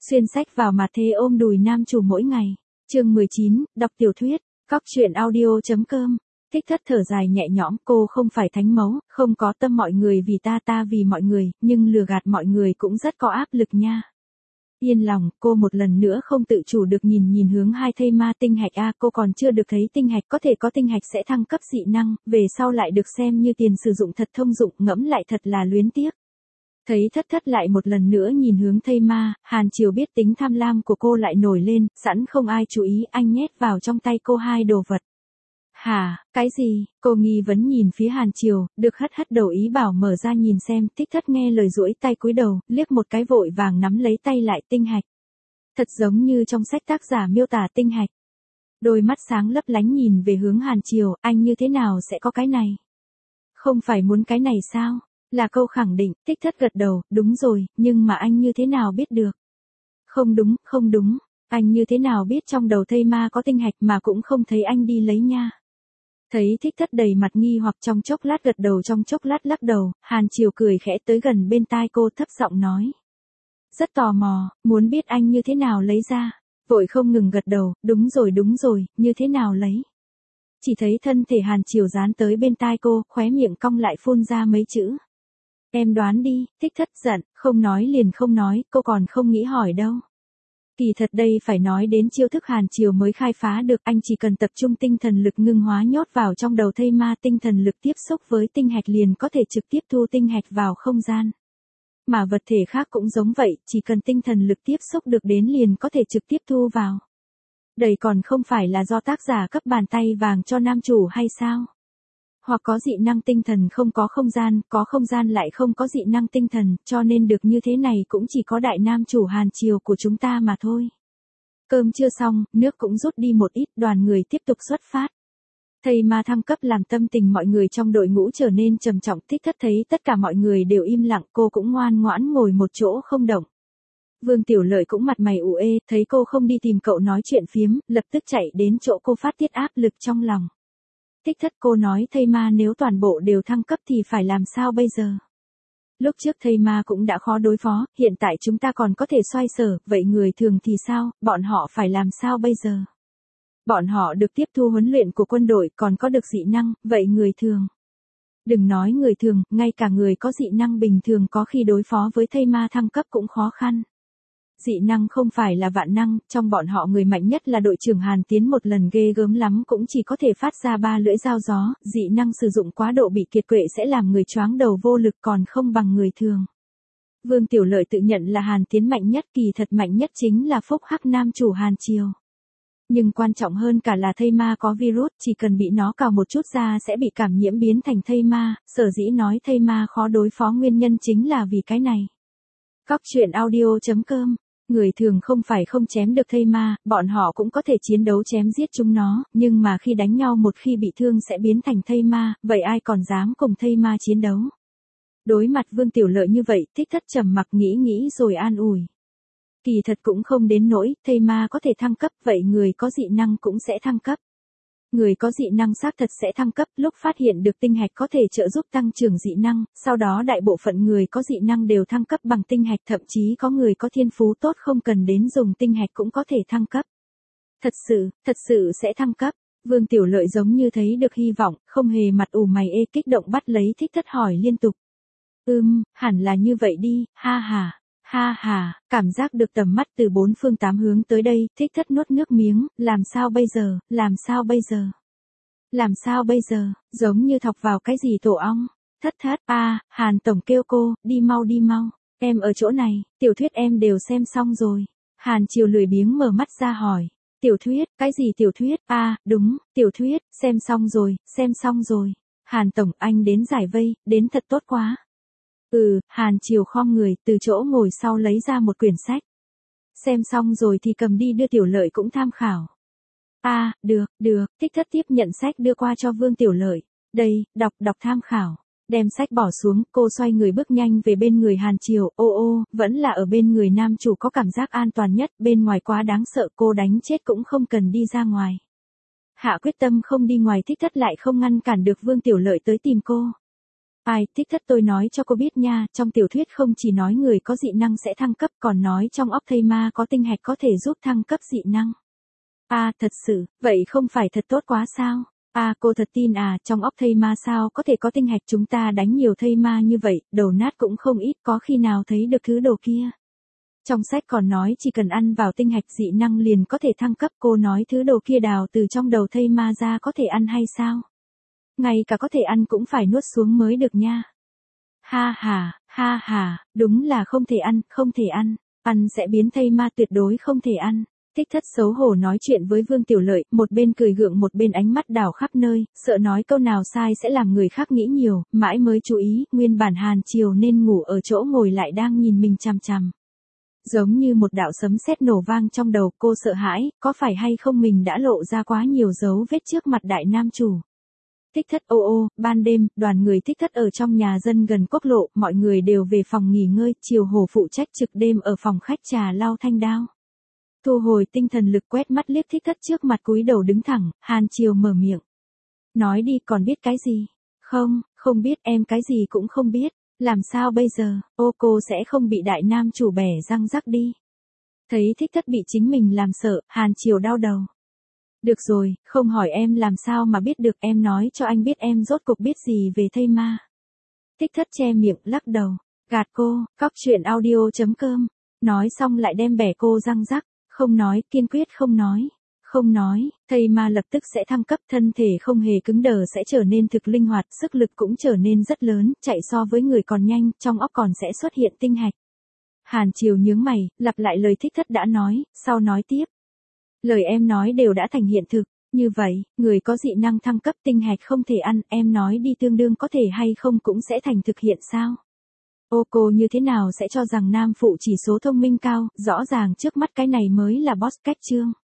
Xuyên sách vào mặt thế ôm đùi nam chủ mỗi ngày. Chương 19, đọc tiểu thuyết, cóc truyện audio.com. Thích Thất thở dài nhẹ nhõm, cô không phải thánh mẫu, không có tâm mọi người vì ta vì mọi người, nhưng lừa gạt mọi người cũng rất có áp lực nha. Yên lòng, cô một lần nữa không tự chủ được nhìn hướng hai thây ma tinh hạch cô còn chưa được thấy tinh hạch, có thể có tinh hạch sẽ thăng cấp dị năng, về sau lại được xem như tiền sử dụng thật thông dụng, ngẫm lại thật là luyến tiếc. Thấy Thất lại một lần nữa nhìn hướng thây ma, Hàn Triều biết tính tham lam của cô lại nổi lên, sẵn không ai chú ý, anh nhét vào trong tay cô hai đồ vật. Hả, cái gì? Cô nghi vấn nhìn phía Hàn Triều, được hất đầu ý bảo mở ra nhìn xem. Thích Thất nghe lời duỗi tay cúi đầu, liếc một cái vội vàng nắm lấy tay lại tinh hạch. Thật giống như trong sách tác giả miêu tả tinh hạch. Đôi mắt sáng lấp lánh nhìn về hướng Hàn Triều, anh như thế nào sẽ có cái này? Không phải muốn cái này sao? Là câu khẳng định. Thích Thất gật đầu, đúng rồi, nhưng mà anh như thế nào biết được? Không đúng, anh như thế nào biết trong đầu thây ma có tinh hạch mà cũng không thấy anh đi lấy nha. Thấy Thích Thất đầy mặt nghi hoặc, trong chốc lát gật đầu trong chốc lát lắc đầu, Hàn Triều cười khẽ tới gần bên tai cô thấp giọng nói. Rất tò mò, muốn biết anh như thế nào lấy ra. Vội không ngừng gật đầu, đúng rồi, như thế nào lấy. Chỉ thấy thân thể Hàn Triều dán tới bên tai cô, khóe miệng cong lại phun ra mấy chữ. Em đoán đi. Thích Thất giận, không nói liền không nói, cô còn không nghĩ hỏi đâu. Kỳ thật đây phải nói đến chiêu thức Hàn Triều mới khai phá được, anh chỉ cần tập trung tinh thần lực ngưng hóa nhốt vào trong đầu thây ma, tinh thần lực tiếp xúc với tinh hạch liền có thể trực tiếp thu tinh hạch vào không gian. Mà vật thể khác cũng giống vậy, chỉ cần tinh thần lực tiếp xúc được đến liền có thể trực tiếp thu vào. Đây còn không phải là do tác giả cấp bàn tay vàng cho nam chủ hay sao? Hoặc có dị năng tinh thần không có không gian lại không có dị năng tinh thần, cho nên được như thế này cũng chỉ có đại nam chủ Hàn Triều của chúng ta mà thôi. Cơm chưa xong, nước cũng rút đi một ít, đoàn người tiếp tục xuất phát. Thây ma thăng cấp làm tâm tình mọi người trong đội ngũ trở nên trầm trọng. Thích Thất thấy tất cả mọi người đều im lặng, cô cũng ngoan ngoãn ngồi một chỗ không động. Vương Tiểu Lợi cũng mặt mày ủ ê, thấy cô không đi tìm cậu nói chuyện phiếm, lập tức chạy đến chỗ cô phát tiết áp lực trong lòng. Thích Thất, cô nói thây ma nếu toàn bộ đều thăng cấp thì phải làm sao bây giờ? Lúc trước thây ma cũng đã khó đối phó, hiện tại chúng ta còn có thể xoay sở, vậy người thường thì sao, bọn họ phải làm sao bây giờ? Bọn họ được tiếp thu huấn luyện của quân đội, còn có được dị năng, vậy người thường. Đừng nói người thường, ngay cả người có dị năng bình thường có khi đối phó với thây ma thăng cấp cũng khó khăn. Dị năng không phải là vạn năng, trong bọn họ người mạnh nhất là đội trưởng Hàn Tiến, một lần ghê gớm lắm cũng chỉ có thể phát ra 3 lưỡi dao gió, dị năng sử dụng quá độ bị kiệt quệ sẽ làm người choáng đầu vô lực, còn không bằng người thường. Vương Tiểu Lợi tự nhận là Hàn Tiến mạnh nhất, kỳ thật mạnh nhất chính là Phúc Hắc nam chủ Hàn Triều. Nhưng quan trọng hơn cả là thây ma có virus, chỉ cần bị nó cào một chút ra sẽ bị cảm nhiễm biến thành thây ma, sở dĩ nói thây ma khó đối phó nguyên nhân chính là vì cái này. Cóc truyện audio.com. Người thường không phải không chém được thây ma, bọn họ cũng có thể chiến đấu chém giết chúng nó, nhưng mà khi đánh nhau một khi bị thương sẽ biến thành thây ma, vậy ai còn dám cùng thây ma chiến đấu. Đối mặt Vương Tiểu Lợi như vậy, Thích Thất trầm mặc nghĩ rồi an ủi. Kỳ thật cũng không đến nỗi, thây ma có thể thăng cấp, vậy người có dị năng cũng sẽ thăng cấp. Người có dị năng xác thật sẽ thăng cấp, lúc phát hiện được tinh hạch có thể trợ giúp tăng trưởng dị năng, sau đó đại bộ phận người có dị năng đều thăng cấp bằng tinh hạch, thậm chí có người có thiên phú tốt không cần đến dùng tinh hạch cũng có thể thăng cấp. Thật sự sẽ thăng cấp. Vương Tiểu Lợi giống như thấy được hy vọng, không hề mặt ủ mày ê, kích động bắt lấy Thích Thất hỏi liên tục. Hẳn là như vậy đi, ha ha, cảm giác được tầm mắt từ 4 phương 8 hướng tới đây, Thích Thất nuốt nước miếng, làm sao bây giờ, giống như thọc vào cái gì tổ ong. Thất, Hàn Tổng kêu cô, đi mau, em ở chỗ này, tiểu thuyết em đều xem xong rồi. Hàn Triều lười biếng mở mắt ra hỏi, tiểu thuyết, cái gì tiểu thuyết, đúng, tiểu thuyết, xem xong rồi. Hàn Tổng, anh đến giải vây, đến thật tốt quá. Hàn Triều khom người, từ chỗ ngồi sau lấy ra một quyển sách. Xem xong rồi thì cầm đi đưa Tiểu Lợi cũng tham khảo. Được, Thích Thất tiếp nhận sách đưa qua cho Vương Tiểu Lợi. Đây, đọc tham khảo. Đem sách bỏ xuống, cô xoay người bước nhanh về bên người Hàn Triều, vẫn là ở bên người nam chủ có cảm giác an toàn nhất, bên ngoài quá đáng sợ, cô đánh chết cũng không cần đi ra ngoài. Hạ quyết tâm không đi ngoài, Thích Thất lại không ngăn cản được Vương Tiểu Lợi tới tìm cô. Ai, Thích Thất tôi nói cho cô biết nha, trong tiểu thuyết không chỉ nói người có dị năng sẽ thăng cấp còn nói trong óc thây ma có tinh hạch có thể giúp thăng cấp dị năng. Thật sự, vậy không phải thật tốt quá sao? Cô thật tin trong óc thây ma sao có thể có tinh hạch, chúng ta đánh nhiều thây ma như vậy, đầu nát cũng không ít, có khi nào thấy được thứ đồ kia. Trong sách còn nói chỉ cần ăn vào tinh hạch dị năng liền có thể thăng cấp, cô nói thứ đồ kia đào từ trong đầu thây ma ra có thể ăn hay sao? Ngay cả có thể ăn cũng phải nuốt xuống mới được nha. Ha ha, đúng là không thể ăn, không thể ăn, ăn sẽ biến thây ma, tuyệt đối không thể ăn. Thích Thất xấu hổ nói chuyện với Vương Tiểu Lợi, một bên cười gượng một bên ánh mắt đảo khắp nơi, sợ nói câu nào sai sẽ làm người khác nghĩ nhiều, mãi mới chú ý, nguyên bản Hàn Triều nên ngủ ở chỗ ngồi lại đang nhìn mình chằm chằm. Giống như một đạo sấm sét nổ vang trong đầu, cô sợ hãi, có phải hay không mình đã lộ ra quá nhiều dấu vết trước mặt đại nam chủ. Thích Thất ban đêm, đoàn người Thích Thất ở trong nhà dân gần quốc lộ, mọi người đều về phòng nghỉ ngơi, Triều Hổ phụ trách trực đêm ở phòng khách trà lau thanh đao. Thu hồi tinh thần lực quét mắt liếc Thích Thất trước mặt cúi đầu đứng thẳng, Hàn Triều mở miệng. Nói đi, còn biết cái gì? Không biết, em cái gì cũng không biết, làm sao bây giờ, cô sẽ không bị đại nam chủ bẻ răng rắc đi. Thấy Thích Thất bị chính mình làm sợ, Hàn Triều đau đầu. Được rồi, không hỏi em làm sao mà biết được, em nói cho anh biết em rốt cuộc biết gì về thây ma. Thích Thất che miệng, lắc đầu, gạt cô, cóc truyện audio.com, nói xong lại đem bẻ cô răng rắc, không nói, kiên quyết không nói. Không nói, thây ma lập tức sẽ thăng cấp, thân thể không hề cứng đờ sẽ trở nên thực linh hoạt, sức lực cũng trở nên rất lớn, chạy so với người còn nhanh, trong óc còn sẽ xuất hiện tinh hạch. Hàn Triều nhướng mày, lặp lại lời Thích Thất đã nói, sau nói tiếp. Lời em nói đều đã thành hiện thực, như vậy, người có dị năng thăng cấp tinh hạch không thể ăn, em nói đi tương đương có thể hay không cũng sẽ thành thực hiện sao? Cô như thế nào sẽ cho rằng nam phụ chỉ số thông minh cao, rõ ràng trước mắt cái này mới là boss cách chương.